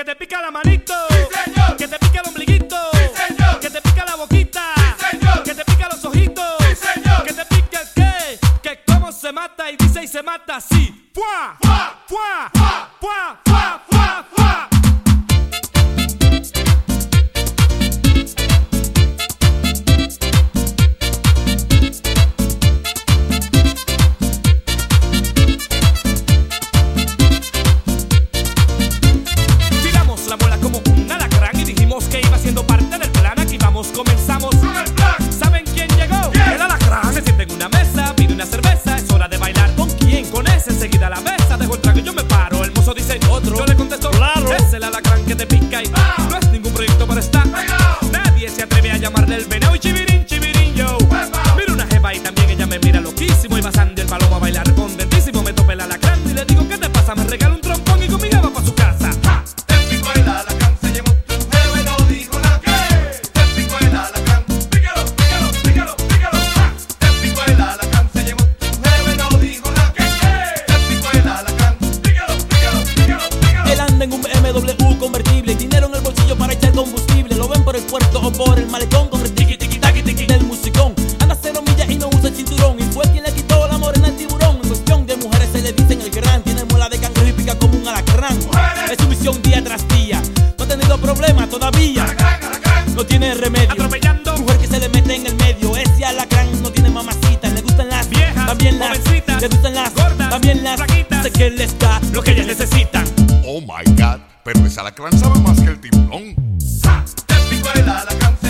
Que te pica la manito, sí, señor. Que te pica el ombliguito, sí, señor. Que te pica la boquita, sí, señor. Que te pica los ojitos, sí, señor. Que te pica el qué, que cómo se mata y dice y se mata así. ¡Fua! ¡Fua! ¡Fua! ¡Fua! ¡Fua! ¡Fua! ¡Fua! ¡Fua! Tiramos la bola como un alacrán y dijimos que iba siendo parte del plan. Aquí vamos, comenzamos. ¿Saben quién llegó? El alacrán. Se siente en una mesa, pide una cerveza. Es hora de bailar. ¿Con quién? Con ese. Enseguida la mesa. Dejo el trago y yo me paro. El mozo dice otro. Yo le contesto, claro. Es el alacrán que te pica y no es ningún proyecto para estar. Nadie se atreve a llamarle el veneno. Y chivirín, chivirín, yo. Mira una jeva y también ella me mira loquísimo. Y va Sandy el palomo a bailar contentísimo. Me tope el alacrán y le digo, ¿qué te pasa? Me regala un trompón y conmigo va pa' su casa. El pico el alacrán se llevó tu jeva y no dijo nada. El pico el alacrán, pícalo, pícalo, pícalo, pícalo. El pico el alacrán se llevó tu jeva y no dijo nada. El pico el alacrán, pícalo, pícalo, pícalo, pícalo. Él anda en un BMW convertible, dinero en el bolsillo para echar combustible. Lo ven por el puerto o por el malecón con el tiqui tiqui taqui tiqui del musicón. Anda 0 millas y no usa el cinturón. Y fue quien le quitó la morena al tiburón. En cuestión de mujeres se le dicen el gran. Tiene mola de cangrejo y pica como un alacrán. Es su misión día tras día. No ha tenido problemas todavía. No tiene remedio. Atropellando. Mujer que se le mete en el medio. Ese alacrán no tiene mamacita. Le gustan las Viejas, también las jovencitas, le gustan las gordas, también las flaquitas. sé que les da Lo que ellas necesitan. Oh my God, pero ese alacrán sabe más que el tiburón. El pico el alacrán